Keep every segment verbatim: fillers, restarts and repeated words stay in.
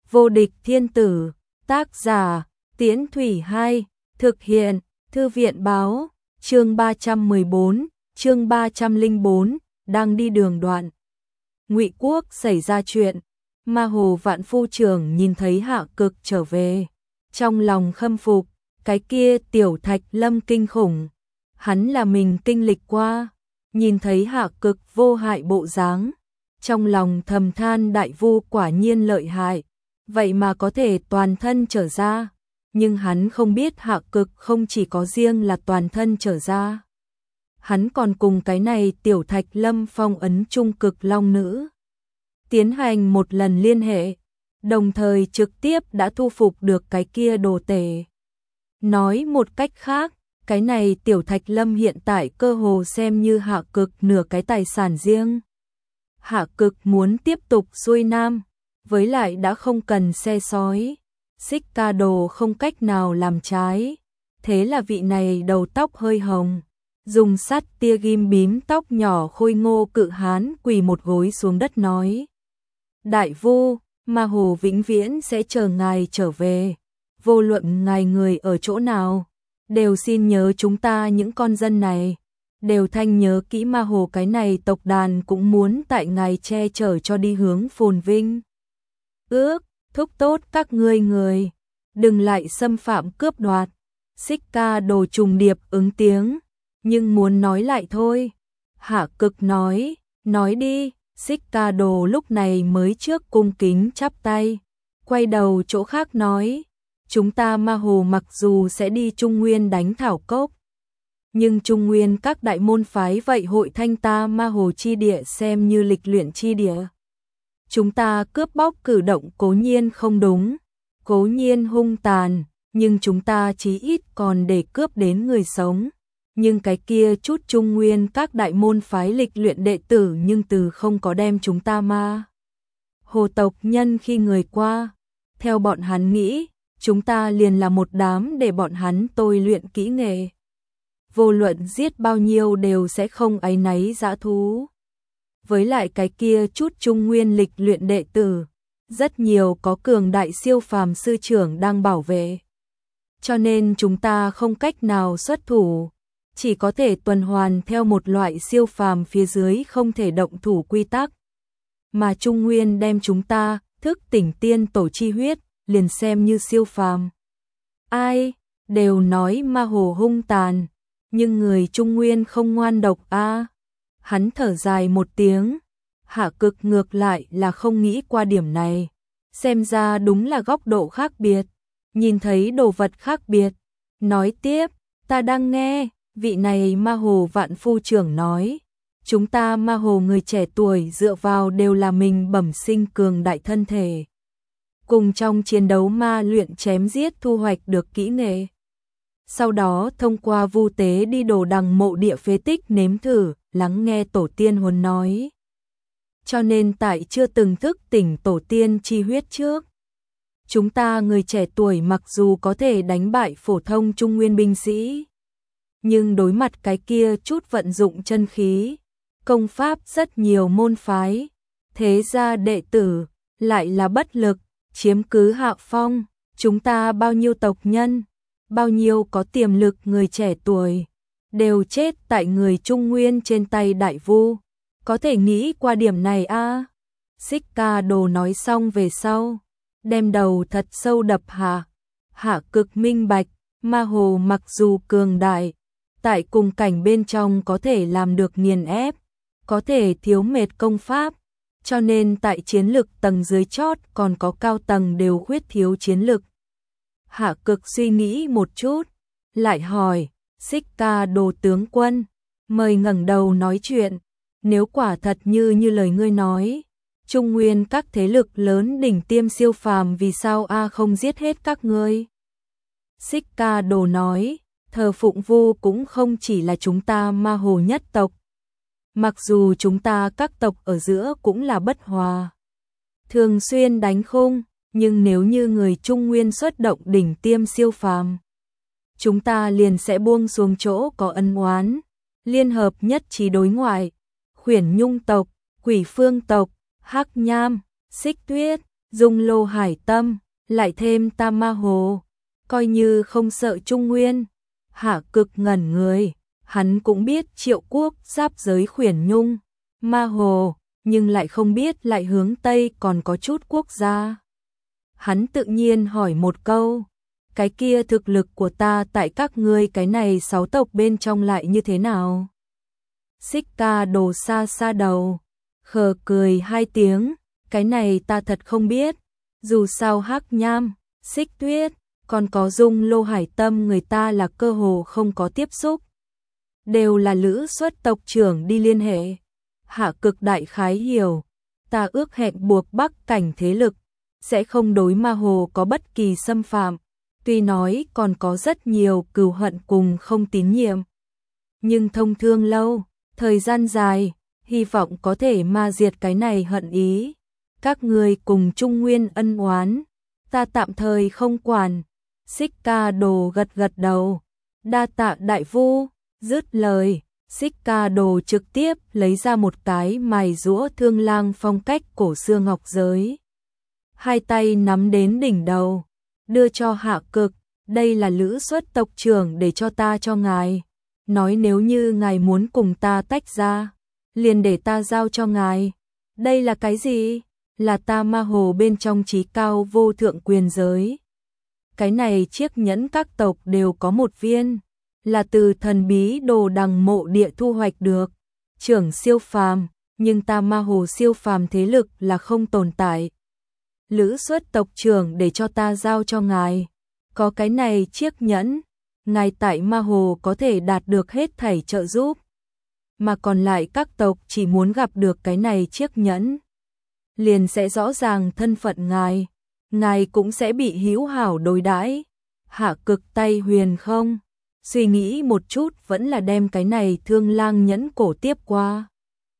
Vô địch thiên tử, tác giả, Tiễn Thủy Hai, thực hiện, Thư viện báo, chương ba trăm mười bốn, chương ba trăm lẻ bốn, đang đi đường đoạn. Ngụy Quốc xảy ra chuyện, Ma Hồ Vạn Phu trưởng nhìn thấy Hạ Cực trở về, trong lòng khâm phục, cái kia Tiểu Thạch Lâm kinh khủng, hắn là mình kinh lịch qua, nhìn thấy Hạ Cực vô hại bộ dáng, trong lòng thầm than đại vu quả nhiên lợi hại, vậy mà có thể toàn thân trở ra, nhưng hắn không biết Hạ Cực không chỉ có riêng là toàn thân trở ra. Hắn còn cùng cái này Tiểu Thạch Lâm phong ấn trung cực long nữ, tiến hành một lần liên hệ, đồng thời trực tiếp đã thu phục được cái kia đồ tể. Nói một cách khác, cái này Tiểu Thạch Lâm hiện tại cơ hồ xem như Hạ Cực nửa cái tài sản riêng. Hạ Cực muốn tiếp tục xuôi nam, với lại đã không cần xe sói, Xích Ca Đồ không cách nào làm trái, thế là vị này đầu tóc hơi hồng, dùng sắt tia ghim bím tóc nhỏ khôi ngô cự hán quỳ một gối xuống đất nói: Đại vu, Ma Hồ vĩnh viễn sẽ chờ ngài trở về, vô luận ngài người ở chỗ nào, đều xin nhớ chúng ta những con dân này, đều thanh nhớ kỹ Ma Hồ cái này tộc đàn cũng muốn tại ngài che chở cho đi hướng phồn vinh. Ước, thúc tốt các ngươi người, đừng lại xâm phạm cướp đoạt. Xích Ca Đồ trùng điệp ứng tiếng, nhưng muốn nói lại thôi. Hạ Cực nói, nói đi. Xích Ca Đồ lúc này mới trước cung kính chắp tay, quay đầu chỗ khác nói, chúng ta Ma Hồ mặc dù sẽ đi Trung Nguyên đánh Thảo Cốc, nhưng Trung Nguyên các đại môn phái vậy hội thanh ta Ma Hồ chi địa xem như lịch luyện chi địa. Chúng ta cướp bóc cử động cố nhiên không đúng, cố nhiên hung tàn, nhưng chúng ta chí ít còn để cướp đến người sống. Nhưng cái kia chút Trung Nguyên các đại môn phái lịch luyện đệ tử nhưng từ không có đem chúng ta Ma Hồ tộc nhân khi người qua. Theo bọn hắn nghĩ, chúng ta liền là một đám để bọn hắn tôi luyện kỹ nghệ. Vô luận giết bao nhiêu đều sẽ không áy náy dã thú. Với lại cái kia chút Trung Nguyên lịch luyện đệ tử, rất nhiều có cường đại siêu phàm sư trưởng đang bảo vệ. Cho nên chúng ta không cách nào xuất thủ, chỉ có thể tuần hoàn theo một loại siêu phàm phía dưới không thể động thủ quy tắc. Mà Trung Nguyên đem chúng ta thức tỉnh tiên tổ chi huyết, liền xem như siêu phàm. Ai đều nói Ma Hồ hung tàn, nhưng người Trung Nguyên không ngoan độc a. À. Hắn thở dài một tiếng, Hạ Cực ngược lại là không nghĩ qua điểm này, xem ra đúng là góc độ khác biệt, nhìn thấy đồ vật khác biệt. Nói tiếp, ta đang nghe, vị này Ma Hồ Vạn Phu trưởng nói, chúng ta Ma Hồ người trẻ tuổi dựa vào đều là mình bẩm sinh cường đại thân thể, cùng trong chiến đấu ma luyện chém giết thu hoạch được kỹ nghệ. Sau đó thông qua vu tế đi đồ đằng mộ địa phế tích nếm thử, lắng nghe tổ tiên huấn nói. Cho nên tại chưa từng thức tỉnh tổ tiên chi huyết trước, chúng ta người trẻ tuổi mặc dù có thể đánh bại phổ thông Trung Nguyên binh sĩ, nhưng đối mặt cái kia chút vận dụng chân khí, công pháp rất nhiều môn phái, thế gia đệ tử, lại là bất lực, chiếm cứ hạ phong. Chúng ta bao nhiêu tộc nhân, bao nhiêu có tiềm lực người trẻ tuổi, đều chết tại người Trung Nguyên trên tay đại vu. Có thể nghĩ qua điểm này a. À? Xích Ca Đồ nói xong về sau, đem đầu thật sâu đập hạ. Hạ Cực minh bạch, Ma Hồ mặc dù cường đại, tại cùng cảnh bên trong có thể làm được nghiền ép, có thể thiếu mệt công pháp, cho nên tại chiến lực tầng dưới chót còn có cao tầng đều khuyết thiếu chiến lực. Hạ Cực suy nghĩ một chút, lại hỏi, Xích Ca Đồ tướng quân, mời ngẩng đầu nói chuyện, nếu quả thật như như lời ngươi nói, Trung Nguyên các thế lực lớn đỉnh tiêm siêu phàm vì sao a không giết hết các ngươi? Xích Ca Đồ nói, thờ phụng vu cũng không chỉ là chúng ta Ma Hồ nhất tộc. Mặc dù chúng ta các tộc ở giữa cũng là bất hòa, thường xuyên đánh khung, nhưng nếu như người Trung Nguyên xuất động đỉnh tiêm siêu phàm, chúng ta liền sẽ buông xuống chỗ có ân oán, liên hợp nhất trí đối ngoại. Khuyển Nhung tộc, Quỷ Phương tộc, Hắc Nham, Xích Tuyết, Dung Lô Hải Tâm, lại thêm Tam Ma Hồ, coi như không sợ Trung Nguyên. Hạ Cực ngẩn người, hắn cũng biết Triệu Quốc giáp giới Khuyển Nhung, Ma Hồ, nhưng lại không biết lại hướng Tây còn có chút quốc gia. Hắn tự nhiên hỏi một câu, cái kia thực lực của ta tại các ngươi cái này sáu tộc bên trong lại như thế nào? Xích Ca Đồ xa xa đầu, khờ cười hai tiếng, cái này ta thật không biết, dù sao Hắc Nham, Xích Tuyết, còn có Dung Lô Hải Tâm người ta là cơ hồ không có tiếp xúc. Đều là Lữ Xuất tộc trưởng đi liên hệ. Hạ Cực đại khái hiểu, ta ước hẹn buộc Bắc cảnh thế lực, sẽ không đối Ma Hồ có bất kỳ xâm phạm, tuy nói còn có rất nhiều cừu hận cùng không tín nhiệm. Nhưng thông thương lâu, thời gian dài, hy vọng có thể ma diệt cái này hận ý. Các người cùng Trung Nguyên ân oán, ta tạm thời không quản. Xích Ca Đồ gật gật đầu, đa tạ đại vu, dứt lời. Xích Ca Đồ trực tiếp lấy ra một cái mài rũa thương lang phong cách cổ xưa ngọc giới. Hai tay nắm đến đỉnh đầu, đưa cho Hạ Cực, đây là Lữ Xuất tộc trưởng để cho ta cho ngài. Nói nếu như ngài muốn cùng ta tách ra, liền để ta giao cho ngài. Đây là cái gì? Là ta Ma Hồ bên trong chí cao vô thượng quyền giới. Cái này chiếc nhẫn các tộc đều có một viên, là từ thần bí Đồ Đằng mộ địa thu hoạch được. Trưởng siêu phàm, nhưng ta Ma Hồ siêu phàm thế lực là không tồn tại. Lữ Xuất tộc trưởng để cho ta giao cho ngài. Có cái này chiếc nhẫn, ngài tại Ma Hồ có thể đạt được hết thảy trợ giúp. Mà còn lại các tộc chỉ muốn gặp được cái này chiếc nhẫn, liền sẽ rõ ràng thân phận ngài. Ngài cũng sẽ bị hữu hảo đối đãi. Hạ Cực tay huyền không, suy nghĩ một chút vẫn là đem cái này thương lang nhẫn cổ tiếp qua.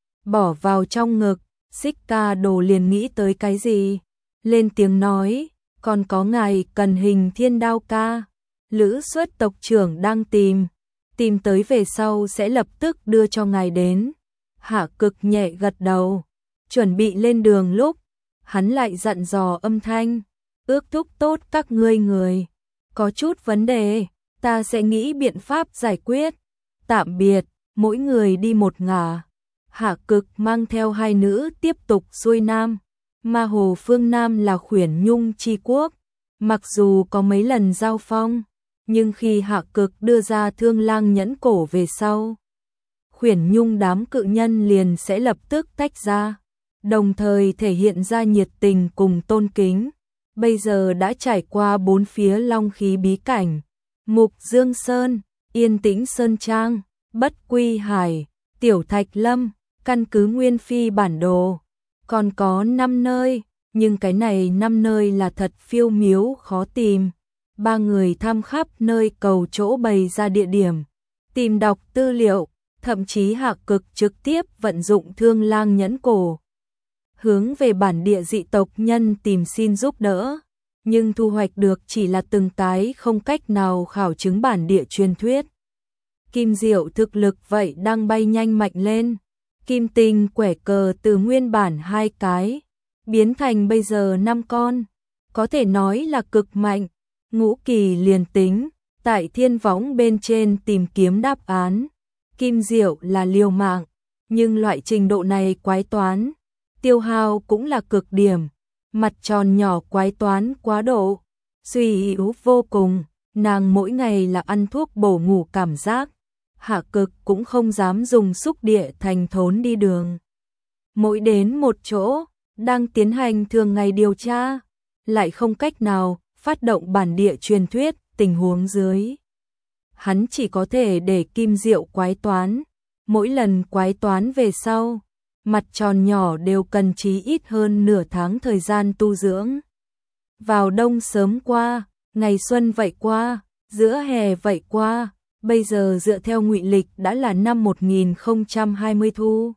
Bỏ vào trong ngực, Xích Ca Đồ liền nghĩ tới cái gì. Lên tiếng nói, còn có ngài cần hình thiên đao ca. Lữ Xuất tộc trưởng đang tìm, tìm tới về sau sẽ lập tức đưa cho ngài đến. Hạ Cực nhẹ gật đầu, chuẩn bị lên đường lúc, hắn lại dặn dò âm thanh, ước thúc tốt các ngươi người. Có chút vấn đề, ta sẽ nghĩ biện pháp giải quyết. Tạm biệt, mỗi người đi một ngả. Hạ Cực mang theo hai nữ tiếp tục xuôi nam. Ma Hồ phương Nam là Khuyển Nhung chi quốc, mặc dù có mấy lần giao phong, nhưng khi Hạ Cực đưa ra thương lang nhẫn cổ về sau, Khuyển Nhung đám cự nhân liền sẽ lập tức tách ra, đồng thời thể hiện ra nhiệt tình cùng tôn kính. Bây giờ đã trải qua bốn phía long khí bí cảnh, Mục Dương Sơn, Yên Tĩnh Sơn Trang, Bất Quy Hải, Tiểu Thạch Lâm, căn cứ Nguyên Phi bản đồ. Còn có năm nơi, nhưng cái này năm nơi là thật phiêu miếu khó tìm. Ba người thăm khắp nơi cầu chỗ bày ra địa điểm, tìm đọc tư liệu, thậm chí Hạ Cực trực tiếp vận dụng thương lang nhẫn cổ, hướng về bản địa dị tộc nhân tìm xin giúp đỡ, nhưng thu hoạch được chỉ là từng cái không cách nào khảo chứng bản địa truyền thuyết. Kim Diệu thực lực vậy đang bay nhanh mạnh lên. Kim Tinh quẻ cờ từ nguyên bản hai cái, biến thành bây giờ năm con, có thể nói là cực mạnh. Ngũ Kỳ liền tính, tại thiên võng bên trên tìm kiếm đáp án. Kim Diệu là liều mạng, nhưng loại trình độ này quái toán, tiêu hao cũng là cực điểm. Mặt tròn nhỏ quái toán quá độ, suy yếu vô cùng, nàng mỗi ngày là ăn thuốc bổ ngủ cảm giác. Hạ Cực cũng không dám dùng xúc địa thành thốn đi đường. Mỗi đến một chỗ, đang tiến hành thường ngày điều tra, lại không cách nào phát động bản địa truyền thuyết tình huống dưới. Hắn chỉ có thể để Kim Diệu quái toán, mỗi lần quái toán về sau, mặt tròn nhỏ đều cần chí ít hơn nửa tháng thời gian tu dưỡng. Vào đông sớm qua, ngày xuân vậy qua, giữa hè vậy qua. Bây giờ dựa theo ngụy lịch đã là năm một nghìn không trăm hai mươi thu.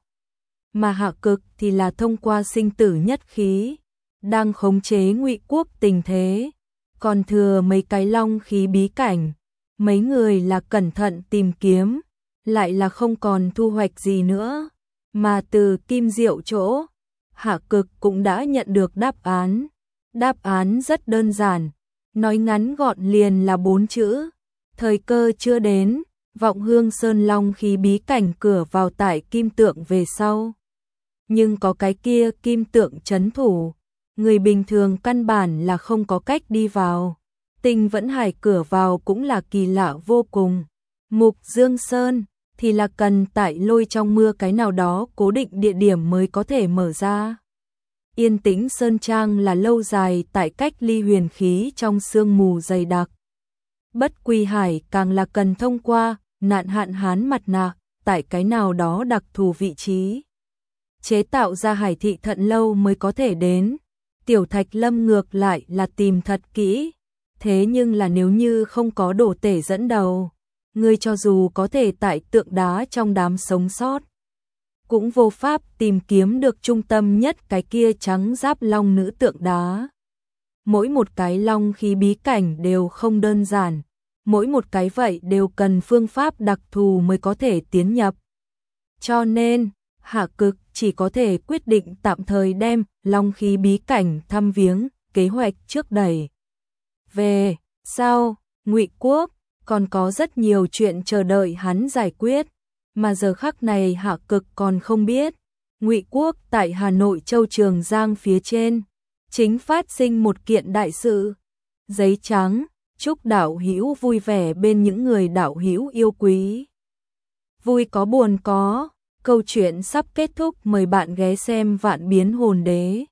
Mà Hạ Cực thì là thông qua sinh tử nhất khí, đang khống chế Ngụy quốc tình thế. Còn thừa mấy cái long khí bí cảnh, mấy người là cẩn thận tìm kiếm, lại là không còn thu hoạch gì nữa. Mà từ Kim Diệu chỗ, Hạ Cực cũng đã nhận được đáp án. Đáp án rất đơn giản, nói ngắn gọn liền là bốn chữ, thời cơ chưa đến. Vọng Hương Sơn long khí bí cảnh cửa vào tại kim tượng về sau. Nhưng có cái kia kim tượng trấn thủ, người bình thường căn bản là không có cách đi vào. Tinh Vẫn Hải cửa vào cũng là kỳ lạ vô cùng. Mục Dương Sơn thì là cần tại lôi trong mưa cái nào đó cố định địa điểm mới có thể mở ra. Yên Tĩnh Sơn Trang là lâu dài tại cách ly huyền khí trong sương mù dày đặc. Bất Quy Hải càng là cần thông qua nạn hạn hán mặt nạ tại cái nào đó đặc thù vị trí. Chế tạo ra hải thị thận lâu mới có thể đến. Tiểu Thạch Lâm ngược lại là tìm thật kỹ. Thế nhưng là nếu như không có đồ tể dẫn đầu, ngươi cho dù có thể tại tượng đá trong đám sống sót, cũng vô pháp tìm kiếm được trung tâm nhất cái kia trắng giáp long nữ tượng đá. Mỗi một cái long khí bí cảnh đều không đơn giản, mỗi một cái vậy đều cần phương pháp đặc thù mới có thể tiến nhập. Cho nên, Hạ Cực chỉ có thể quyết định tạm thời đem long khí bí cảnh thăm viếng, kế hoạch trước đẩy. Về sau, Ngụy Quốc còn có rất nhiều chuyện chờ đợi hắn giải quyết, mà giờ khắc này Hạ Cực còn không biết, Ngụy Quốc tại Hà Nội Châu Trường Giang phía trên chính phát sinh một kiện đại sự. Giấy trắng, chúc đạo hữu vui vẻ bên những người đạo hữu yêu quý. Vui có buồn có, câu chuyện sắp kết thúc, mời bạn ghé xem Vạn Biến Hồn Đế.